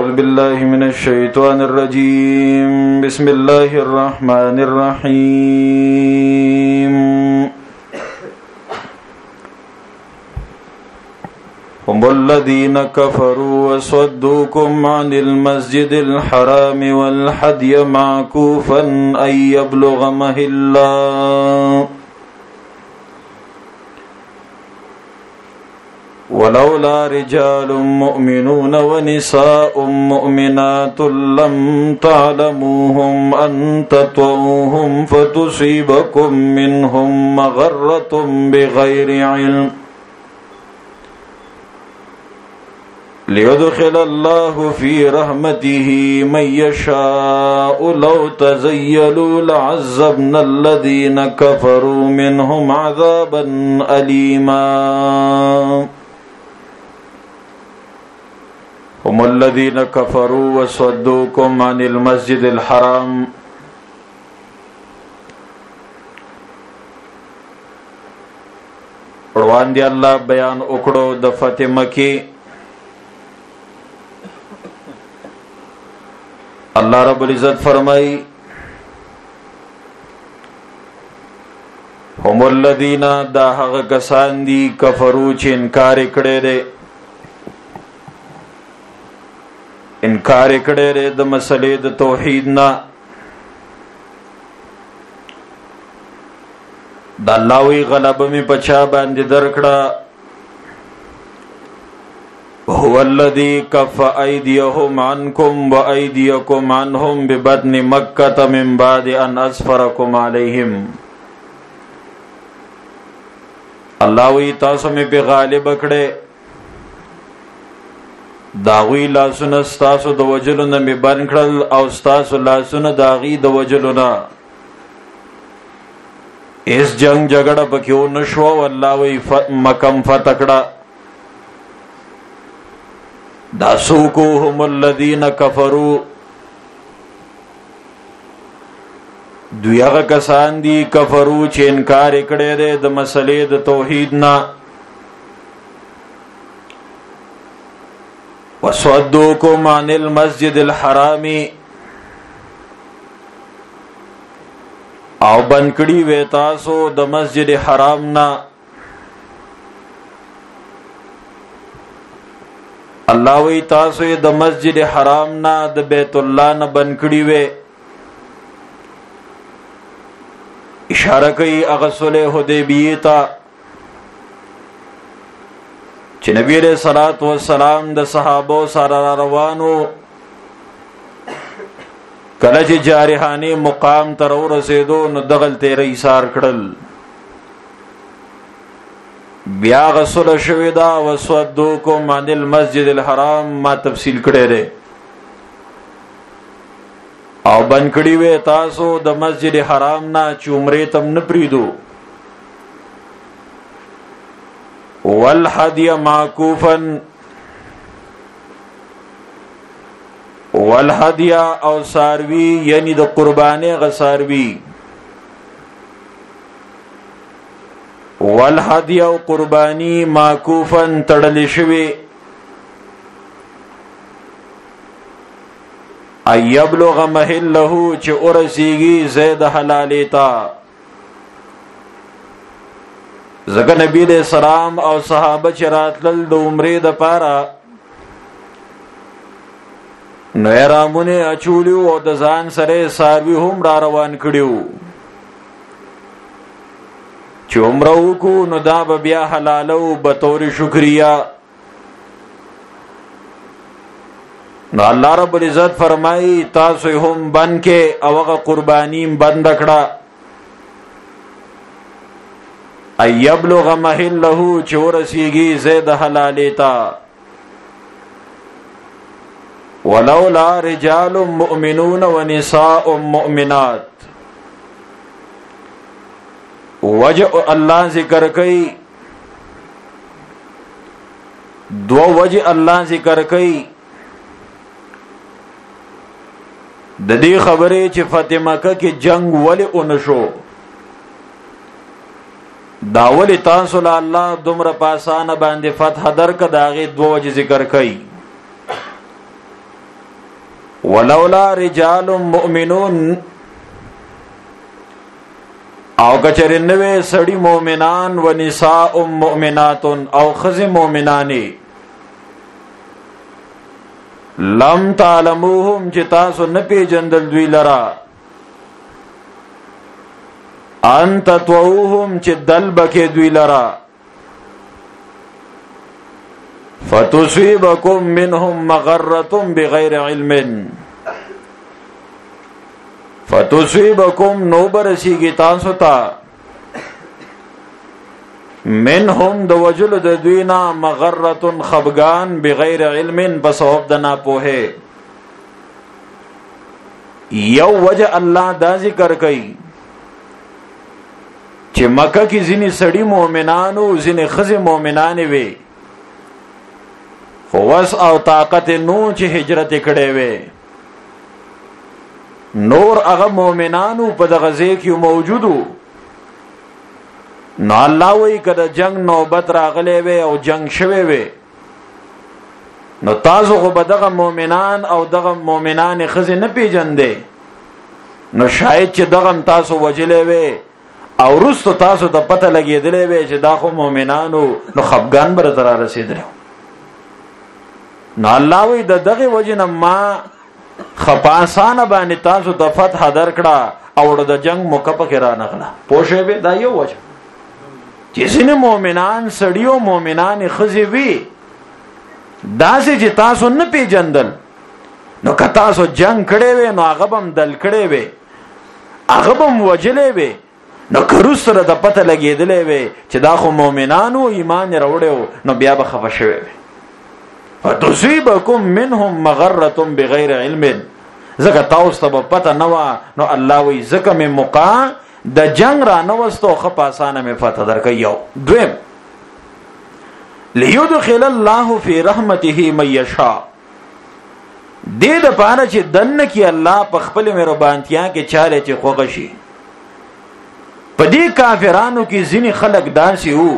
أعوذ بالله من الشيطان الرجيم بسم الله الرحمن الرحيم هم الذين كفروا وصدوكم عن المسجد الحرام والهدي معكوفا أن يبلغ محله ولولا رجال مؤمنون ونساء مؤمنات لم تعلموهم أن تطؤوهم فتصيبكم منهم مغرة بغير علم ليدخل الله في رحمته من يشاء لو تزيلوا لعذبنا الذين كفروا منهم عذابا أليما هم الذين كفروا وصدوكم عن المسجد الحرام روان دی الله بیان وکړو د فتح مکی الله رب العزت فرمای هم الذين دا هغه کسان دي کفرو چې انکار کړي دي انکار کړي د مسلې د توحید نه د الله وی غلبه می پچا باندې درکړه هو الذي كف ايديهم عنكم وايديكم عنهم ببطن مكة من بعد ان اسفركم عليهم الله وی تاسو می په غالب کړه داوی لاسونه ستاسو د وجلو نه می بند کړل او ستاسو لاسونه داغي د وجلو نه اس جنگ جګړه پکې نشو والله وی مکم فتکړه دا سوکو هم الذین کفروا دوی هغه کسان دي کفرو چې انکار کړي دي د مسلې د توحید نه وصدوکم عن المسجد الحرام او بند کړي وې تاسو د مسجد حرام نه الله وی تاسو د مسجد حرام نه د بیت الله نه بند کړي وې اشاره کوي هغه صلح حدیبیه ته چې نبی رسول صلوات و سلام د صحابه سره روانو کله چې جارحانی مقام تر ورسېدو نو دغل تیرې ایثار کړل بیا غسل شوی دا وسودوکم عن المسجد الحرام ما تفصیل کړی دی او بند کړی وې تاسو د مسجد حرام نه چې عمره تم نه پریدو والهدي معكوفا والهدي او ساروی یعنی د قربانه غساروی والهدي او قربانی معکوفا تړل شوی ایبلغ محله چې ورسیږي زید حلالیتا زګ نبی له سلام او صحابه چې راتلل د عمره د پاره نو رامونه اچولیو او د ځان سره ساروی هم را روان کړیو چې عمره وکړو نو دا به بیا حلالو به طور شکریا نو الله رب العزت فرمایي تاسو هم بند کې او هغه قرباني بند کړه ایبلغ محله چې ورسیږي زید حلالیتا ولولا رجال مؤمنون ونساء مؤمنات وجه الله ذکر کوي دو وجه الله ذکر کوي د دې خبرې چې فاطمه کې جنگ ولې اونشو داول تاسو له الله دومره پاسانه باندې فتح درک داغه دو وجه ذکر کوي ولولا رجال مؤمنون او کچر نوے سڑی مومنان و نساء مؤمنات او خز مومنانی لم تعلموهم چی تاسو نپی جندل دوی لرا ان تطووهم چی دل بکی دوی لرا فتصيبكم منهم مغرة بغير علم فتصيبكم نوبرسیگی تاسو تا منهم د وجل د دوینا مغرة خبگان بغیر علم بسبب د ناپوهه یو وجه الله دا ذکر کوي چې مکه کې ځینې سړي مؤمنانو ځینې خزي مؤمنانې وي خو وس او طاقت نو چې هجرت کړي وي نور هغه مؤمنانو په دغه ځای کې موجودو نو الله وی کده جنگ نوبت راغلی وي او جنگ شوی وي نو تاسو خو به دغه مؤمنان او دغه مؤمنان خزي نه پیژندې نو شاید چې دغه تاسو وجلې وي او رستو تاسو د پته لګېدلې وي چې دا خو مؤمنانو نو خفګان بر تر رسیدل نو الله وی د دغه وجنه ما خپاسان باندې تاسو د فتح درکړه او د جنگ موقع پکې را نغله پوښې به دا یو وجه چې ځینې مؤمنان سړیو مؤمنان خزي وي داسې چې تاسو نه پیژندل نو که تاسو جنگ کړي وي نو هغه بم دل کړي وي هغه بم وجلې وي نو کرو سره د پته لګېدلې وي چې دا خو مؤمنانو ایمان راوړیو نو بیا به خفه شوي وي فتصيبكم منهم مغرة بغیر علم زکه تاسو ته پته نه و نو الله وی زکه مې موقع د جنگ را نوستو خپاسانه مې فتح درکې یو دویم ليدخل الله في رحمته من يشاء دې د پاره چې دنه کې الله په خپل مهربانتیا کې چاله چې خوغشي په دې کافرانو کې ځینې خلک داسي وو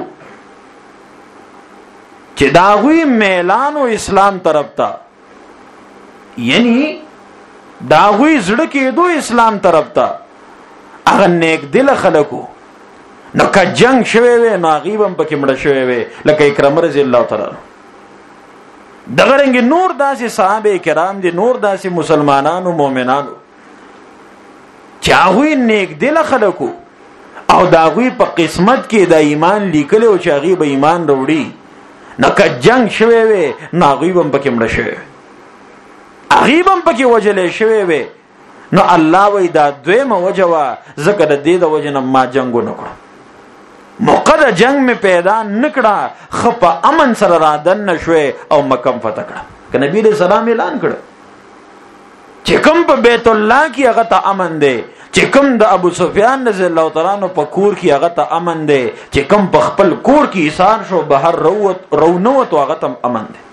چې داغوی میلان و اسلام طرف تا یعنی داغوی زړه کې دو اسلام طرف تا هغه نیک دل خلکو نو که جنگ شوی وي نو غیبم پکې مړ شوی وي لکه اکرام رضی الله تعالی دغه رنګ نور داسې صحابه کرام دي نور داسې مسلمانانو مؤمنانو چې هغه نیک دل خلکو او داغوی په قسمت کې د ایمان لیکلو چې هغه به ایمان وروړي نو که جنگ شوی وي نو غیبم پکې مړ شوی غیبم پکې وجلې شوی وي نو الله وی دا دویمه وجه وا زکه د دې د وجه نه ما جنگ نکړو موقع جنگ می پیدا نکړه خپ امن سره را دن نشوي او مکم فتح کړه ک نبی دې سلام اعلان کړ چې کوم په بیت الله کې هغه ته امن دی چې کوم د ابو سفیان رضی الله تعالی عنہ په کور کې هغه ته امن دی چې کوم په خپل کور کې ایثار شو بهر رونوت هغه ته امن دی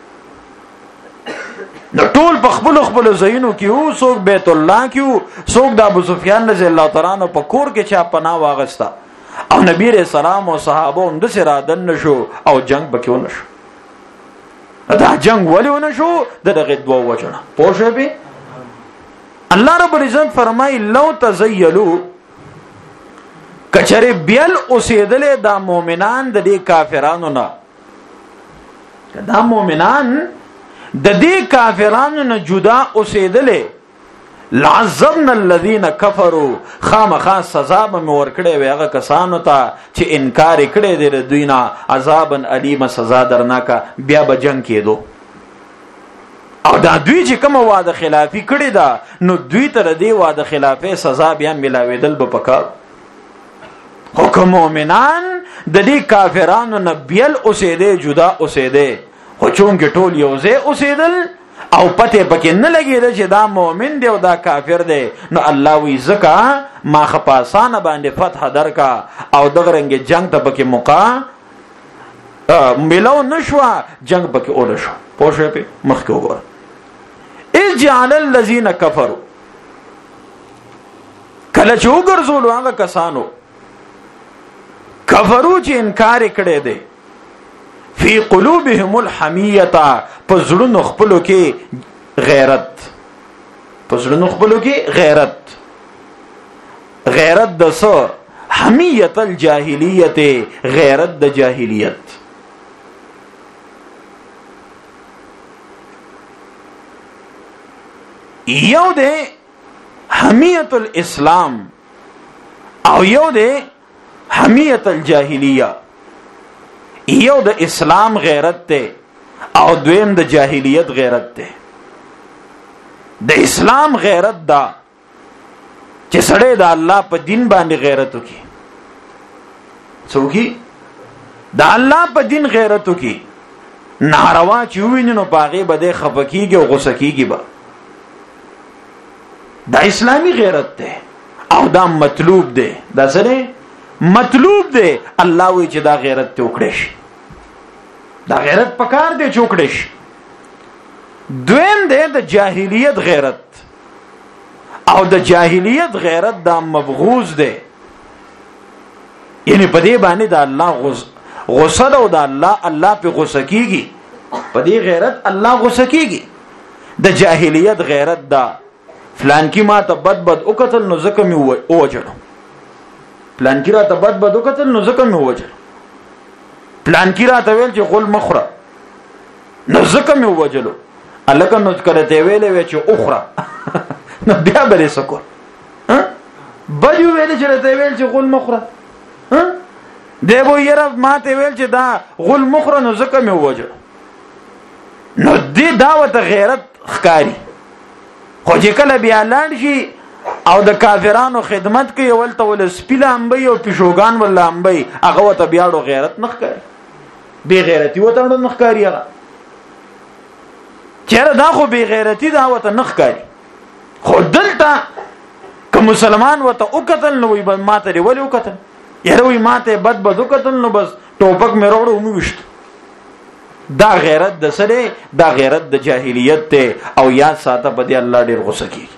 نو ټول په خپل زینو کې وو څوک بیت الله کې وو څوک د ابو سفیان رضی الله تعالی عنہ په کور کې چا پناه واغستا او نبی رسول سلام او صحابه هم د سره دن نشو او جنگ بکیو نشو دا جنگ ولونه شو دغه دوه وجنه پوښې به الله رب العزت فرمای لو تزیلوا کچره بیل اوسېدلې دا مؤمنان د دې کافرانو نه دا مؤمنان د دې کافرانو نه جدا اوسېدلې لعذبنا الذين كفروا خامخا سزا به ورکړې وي هغه کسانو ته چې انکار کړي دي د دوی نه عذابا الیم سزا درناکه بیا به جنگ کېدو او دا دوی چې کوم واده خلافی کړي دا نو دوی تر دې واده خلافه سزا بیا ملاویدل به پکار حکم مؤمنان د دې کافرانو نه بیل اوسېده جدا اوسېده خو چونګ ټول یو ځای اوسېدل او پته پکې نه لګیږي چې دا مؤمن دی او دا کافر دی نو الله وی زکا ما خپاسانه باندې فتح درکا او دغه رنګ جنگ ته پکې موقع ملو نشوا جنگ پکې اول شو پوښې په مخ کې وګور اجعل الذين كفروا کله چې وګرځول هغه کسانو کفرو چې انکار کړي دي فی قلوبهم الحمیه پزړونو خپلو کې غیرت پسړو خپلو کې غیرت د سو حمیت الجاهلیت غیرت د جاهلیت یو ده حمیت الاسلام او یو ده حمیت الجاهلیه یو د اسلام غیرت ته او دویم د جاهلیت غیرت ته د اسلام غیرت دا چې سړی د الله په دین باندې غیرت وکي څوکي د الله په دین غیرت وکي ناروا چې ویني نو باغې بده خفقيږي او غوسه کیږي با دا اسلامی غیرت ده او دا مطلوب ده دا سره مطلوب ده الله وی چې دا غیرت ته وکړي دا غیرت پکار دی چوکړش دویم دی د جاهلیت غیرت او د جاهلیت غیرت دا مبغوز دی یعنی په دې باندې د الله غصه او د الله په غصه کیږي په دې غیرت الله غصه کیږي د جاهلیت غیرت دا فلان کی ما ته بد او قتل نو زکه می اوجړو فلان کی را ته بد او قتل نو زکه می اوجړو پلان کی راته ویل چې غول مخره نو زکه مې وجلو الکه نو کله ته ویلې چې اخره نو بیا به سکو ها بجو ویل چې ته ویل چې غول مخره ها دیو یره ما ته ویل چې دا غول مخره نو زکه مې وجلو نو دې دعوت غیرت ښکاری خو چې کله بیا لاند شي او د کافرانو خدمت کوي ولته ول سپیل امبي او پښوغان ول امبي هغه وته بیاړو غیرت نخکاری بی غیرتی وته نخکاری هغه چیرې دا خو بی غیرتی دا وته نخکاری خو دلته که مسلمان وته او قتل نو وي ماته دی ولې او قتل یره وي ماته بد او قتل نو بس ټوپک مې وروړو مو وشت دا غیرت د سره دا غیرت د جاهلیت ته او یاد ساته په دې الله ډیر غوسه کوي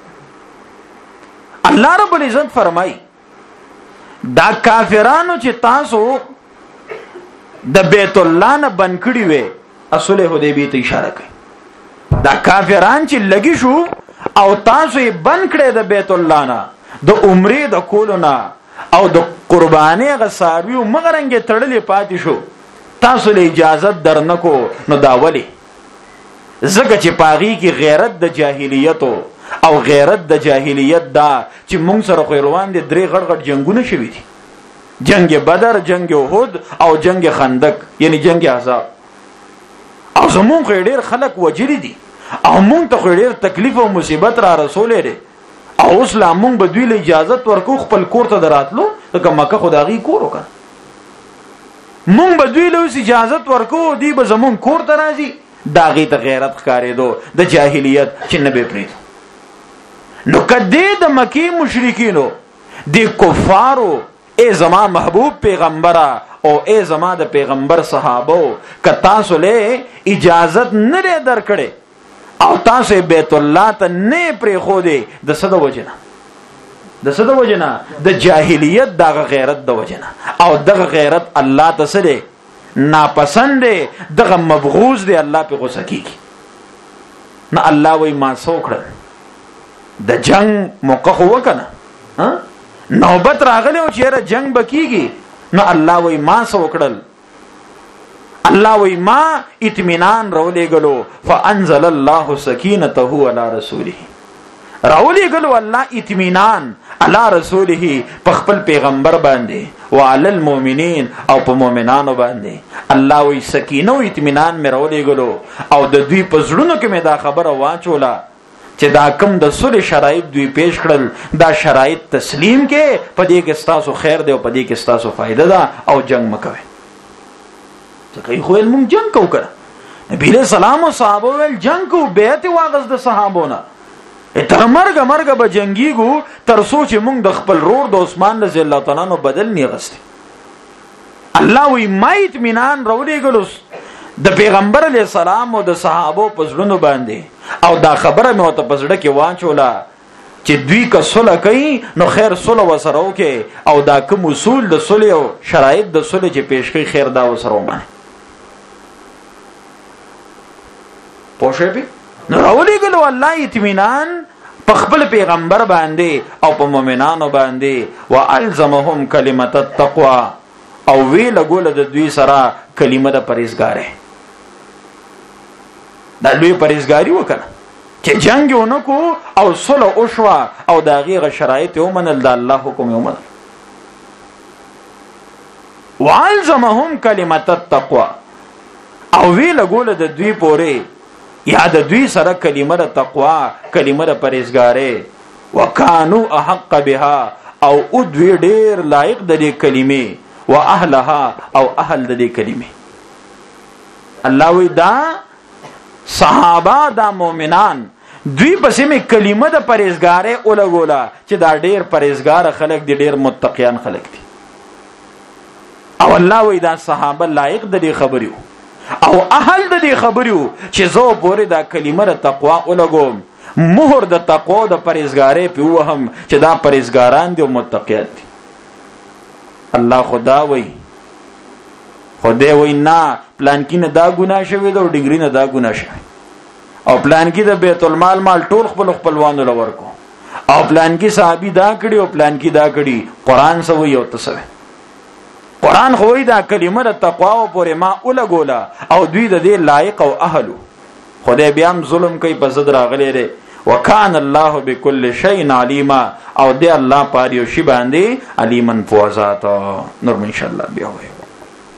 الله رب العزت فرمای دا کافرانو چې تاسو د بیت الله نه بنکړی وي اصل حدیبیه ته اشاره کوي دا کافران چې لګی شو او تاسو یې بنکړی د بیت الله نه د عمره د کولونه او د قرباني غساروي مغرنګ تړلې پاتې شو تاسو له اجازه درنکو نو دا ولی زګه چې پاغي کې غیرت د جاهلیت او غیرت د جاهلیت دا چې مونږ سره خو روان دي درې غړغړ جنگونه شوي دي جنگ بدر جنگ احد او جنگ خندق یعنی جنگ احزاب او زمون خو ډیر خلک وجری دي او مونږ ته خو ډیر تکلیف او مصیبت را رسول دي او اسلام مونږ به دوی له اجازه ورکو خپل کور ته دراتلو که مکه خدایي کور وکړه مونږ به دوی له اجازه ورکو دی به زمون کور ته راځي داغه ته غیرت ښکارې دو د جاهلیت چې نه به پریږدو نو کدی د مکی مشرکینو دی کفارو اے زما محبوب پیغمبره او اے زما د پیغمبر صحابو ک تاسو له اجازت نه درکړي او تاسو بیت الله ته نه پرې خو دی د صد وجنه د جاهلیت دغه غیرت د وجنه او دغه غیرت الله ته سره ناپسند دغه مبغوز دی الله په غوسه کیږي نه الله وای ما سوکړه د جنگ موقع وکنه ها نوبت راغله او چیرې جنگ بکیږي نو الله وای ما سوکړل الله وای ما اطمینان رولېګلو فانزل الله سکینته علی رسوله رولېګلو الله اطمینان علی رسوله په خپل پیغمبر باندې وعلى المؤمنین او په مؤمنانو باندې الله وای سکینه او اطمینان مې رولېګلو او د دوی په زړونو کې مې دا خبره واچوله چې دا کم د صلح شرایط دوی پیش کړل دا شرایط تسلیم کې پدې کې ستاسو خیر دی او پدې کې ستاسو فائدہ ده او جنگ مکوي ځکه خو موږ جنگ کو کړ نبی له سلام او صحابه ول جنگ کو بیعت واغز د صحابونه تر مرګ به جنگیګو تر سوچ موږ د خپل رور د عثمان رضی الله تعالی عنہ بدل نه غستې الله وی ما اطمینان راولېګلو د پیغمبر علیہ السلام او د صحابه پزړونو باندې او دا خبره مې وته پزړه کې واچولا چې دوی که صلح کوي نو خیر صلح وسره وکي او دا کوم اصول د صلح او شرایط د صلح چې پیش کوي خیر دا وسره ومنه پوښې نو راولېګلو الله اطمینان په خپل پیغمبر باندې او په مؤمنانو باندې والزمهم کلمت التقوا او وی لګول د دوی سره کلمه د پرهیزګاری دا دوی پرهیزګاری وکړه چې جنگ ونکو او صلح وشوا او دا غیغه شرایط ومنل د الله حکم ومنل والزمهم کلمت التقوا او وی لګول د دوی پوره یا د دوی سره کلمه د تقوا کلمه د پرهیزګاری وکانو احق بها او دوی ډیر لایق د دې کلمې واهلها او اهل د دې کلمې الله وی دا صحابه دا مؤمنان دوی پسې می کلمه د پرهیزګاری اولګولا چې دا ډیر پرهیزګار خلک دي ډیر متقیان خلک دي او الله وی دا صحابه لایق د دې خبرو او اهل د دې خبرو چې زه پورې دا کلمه د تقوا اولګوم مهر د تقوا د پرهیزګاری په وهم چې دا پرهیزګاران دي او متقیان دي الله خدا وی خدای وی نه پلان کې نه دا ګناه شوی دا ډنګری نه دا ګناه شوی او پلان کې د بیت المال مال ټول خپلوانو لور کو او پلان کې صحابي دا کړي او پلان کې دا کړي قران سوي او تسوي قران خوې دا کلمه د تقوا او پورې ما اولګولا او دوی د دې لایق او اهل خدای بیا هم ظلم کوي په زد راغلي لري وکان الله بكل شيء عليما او دې الله پاره یو شی باندې علیمن فوزات نور ان شاء الله بیا وي